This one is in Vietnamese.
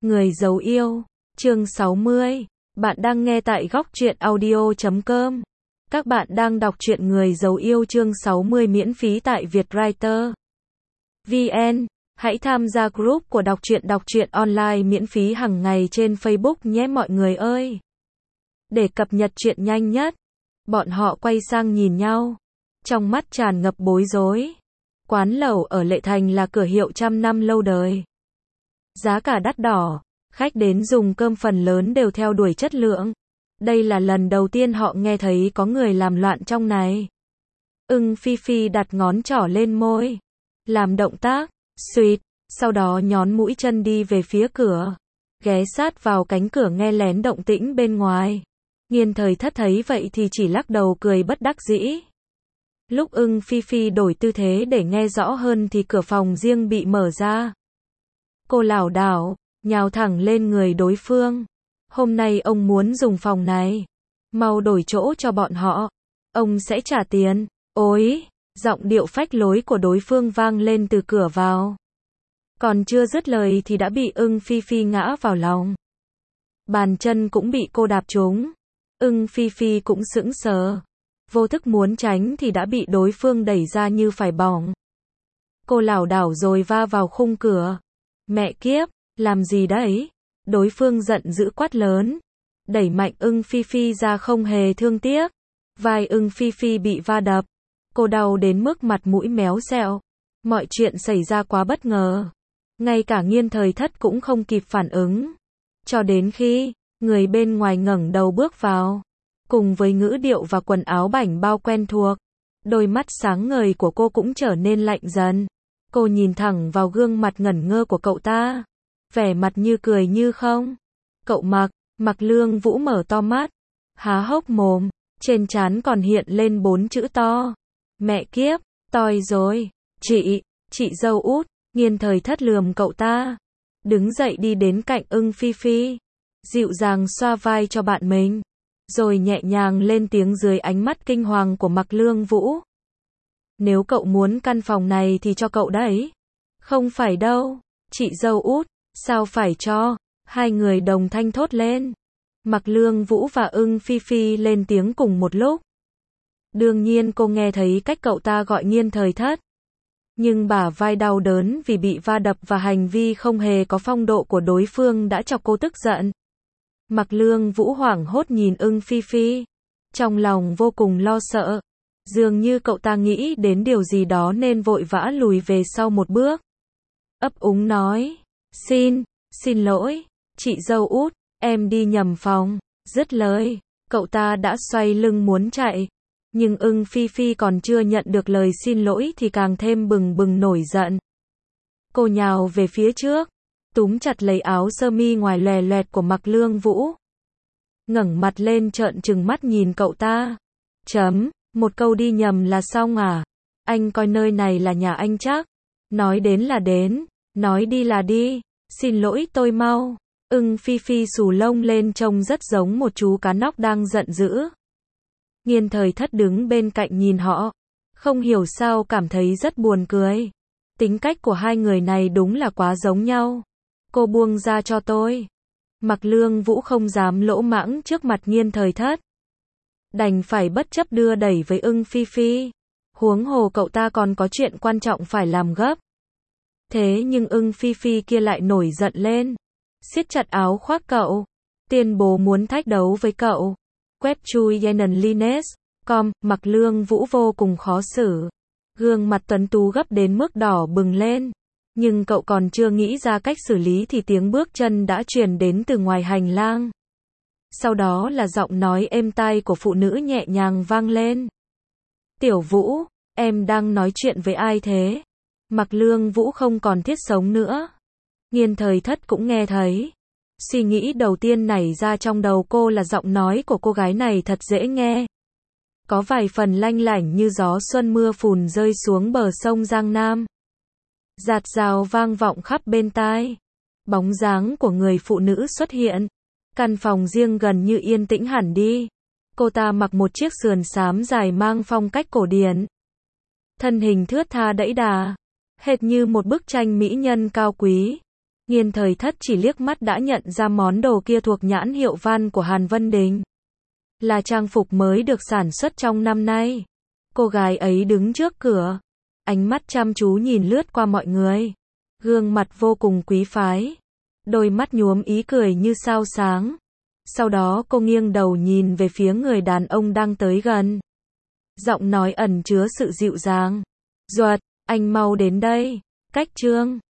Người giấu yêu, chương 60. Bạn đang nghe tại góc truyện audio.com. Các bạn đang đọc truyện Người giấu yêu chương 60 miễn phí tại Vietwriter VN. Hãy tham gia group của đọc truyện online miễn phí hàng ngày trên Facebook nhé mọi người ơi. Để cập nhật truyện nhanh nhất. Bọn họ quay sang nhìn nhau, trong mắt tràn ngập bối rối. Quán lẩu ở Lệ Thành là cửa hiệu trăm năm lâu đời. Giá cả đắt đỏ, khách đến dùng cơm phần lớn đều theo đuổi chất lượng. Đây là lần đầu tiên họ nghe thấy có người làm loạn trong này. Phi Phi đặt ngón trỏ lên môi, làm động tác suýt, sau đó nhón mũi chân đi về phía cửa, ghé sát vào cánh cửa nghe lén động tĩnh bên ngoài. Nghiên Thời Thất thấy vậy thì chỉ lắc đầu cười bất đắc dĩ. Lúc Phi Phi đổi tư thế để nghe rõ hơn thì cửa phòng riêng bị mở ra. Cô lảo đảo, nhào thẳng lên người đối phương. Hôm nay ông muốn dùng phòng này. Mau đổi chỗ cho bọn họ. Ông sẽ trả tiền. Ôi, giọng điệu phách lối của đối phương vang lên từ cửa vào. Còn chưa dứt lời thì đã bị Phi Phi ngã vào lòng. Bàn chân cũng bị cô đạp trúng. Phi Phi cũng sững sờ. Vô thức muốn tránh thì đã bị đối phương đẩy ra như phải bỏng. Cô lảo đảo rồi va vào khung cửa. Mẹ kiếp, làm gì đấy? Đối phương giận dữ quát lớn. Đẩy mạnh Phi Phi ra không hề thương tiếc. Vai Phi Phi bị va đập. Cô đau đến mức mặt mũi méo xẹo. Mọi chuyện xảy ra quá bất ngờ. Ngay cả Nghiên Thời Thất cũng không kịp phản ứng. Cho đến khi người bên ngoài ngẩng đầu bước vào. Cùng với ngữ điệu và quần áo bảnh bao quen thuộc. Đôi mắt sáng ngời của cô cũng trở nên lạnh dần. Cô nhìn thẳng vào gương mặt ngẩn ngơ của cậu ta. Vẻ mặt như cười như không. Cậu Mặc Lương Vũ mở to mắt. Há hốc mồm. Trên trán còn hiện lên 4 chữ to. Mẹ kiếp, toi rồi. Chị dâu út. Nghiên Thời Thất lườm cậu ta. Đứng dậy đi đến cạnh Phi Phi. Dịu dàng xoa vai cho bạn mình. Rồi nhẹ nhàng lên tiếng dưới ánh mắt kinh hoàng của Mặc Lương Vũ. Nếu cậu muốn căn phòng này thì cho cậu đấy. Không phải đâu, chị dâu út, sao phải cho? Hai người đồng thanh thốt lên. Mặc Lương Vũ và Phi Phi lên tiếng cùng một lúc. Đương nhiên cô nghe thấy cách cậu ta gọi Nghiên Thời Thất. Nhưng bả vai đau đớn vì bị va đập và hành vi không hề có phong độ của đối phương đã chọc cô tức giận. Mặc Lương Vũ hoảng hốt nhìn Phi Phi. Trong lòng vô cùng lo sợ. Dường như cậu ta nghĩ đến điều gì đó nên vội vã lùi về sau một bước. Ấp úng nói. Xin lỗi, chị dâu út, em đi nhầm phòng. Dứt lời, cậu ta đã xoay lưng muốn chạy. Nhưng Phi Phi còn chưa nhận được lời xin lỗi thì càng thêm bừng bừng nổi giận. Cô nhào về phía trước. Túm chặt lấy áo sơ mi ngoài lòe loẹt của Mặc Lương Vũ. Ngẩng mặt lên trợn trừng mắt nhìn cậu ta. Một câu đi nhầm là xong à? Anh coi nơi này là nhà anh chắc. Nói đến là đến, nói đi là đi. Xin lỗi tôi mau. Phi Phi xù lông lên trông rất giống một chú cá nóc đang giận dữ. Nghiên Thời Thất đứng bên cạnh nhìn họ. Không hiểu sao cảm thấy rất buồn cười. Tính cách của hai người này đúng là quá giống nhau. Cô buông ra cho tôi. Mặc Lương Vũ không dám lỗ mãng trước mặt Nghiên Thời Thất. Đành phải bất chấp đưa đẩy với Phi Phi. Huống hồ cậu ta còn có chuyện quan trọng phải làm gấp. Thế nhưng Phi Phi kia lại nổi giận lên. Siết chặt áo khoác cậu. Tuyên bố muốn thách đấu với cậu. Webchui Yenan Lines. Mặc Lương Vũ vô cùng khó xử. Gương mặt tuấn tú gấp đến mức đỏ bừng lên. Nhưng cậu còn chưa nghĩ ra cách xử lý thì tiếng bước chân đã truyền đến từ ngoài hành lang. Sau đó là giọng nói êm tai của phụ nữ nhẹ nhàng vang lên. Tiểu Vũ, em đang nói chuyện với ai thế? Mặc Lương Vũ không còn thiết sống nữa. Nghiên Thời Thất cũng nghe thấy. Suy nghĩ đầu tiên nảy ra trong đầu cô là giọng nói của cô gái này thật dễ nghe. Có vài phần lanh lảnh như gió xuân mưa phùn rơi xuống bờ sông Giang Nam. Dạt dào vang vọng khắp bên tai. Bóng dáng của người phụ nữ xuất hiện. Căn phòng riêng gần như yên tĩnh hẳn đi. Cô ta mặc một chiếc sườn xám dài mang phong cách cổ điển. Thân hình thướt tha đẫy đà. Hệt như một bức tranh mỹ nhân cao quý. Nghiên Thời Thất chỉ liếc mắt đã nhận ra món đồ kia thuộc nhãn hiệu Van của Hàn Vân Đình. Là trang phục mới được sản xuất trong năm nay. Cô gái ấy đứng trước cửa, ánh mắt chăm chú nhìn lướt qua mọi người. Gương mặt vô cùng quý phái. Đôi mắt nhuốm ý cười như sao sáng. Sau đó cô nghiêng đầu nhìn về phía người đàn ông đang tới gần. Giọng nói ẩn chứa sự dịu dàng. Duật, anh mau đến đây. Cách Trương.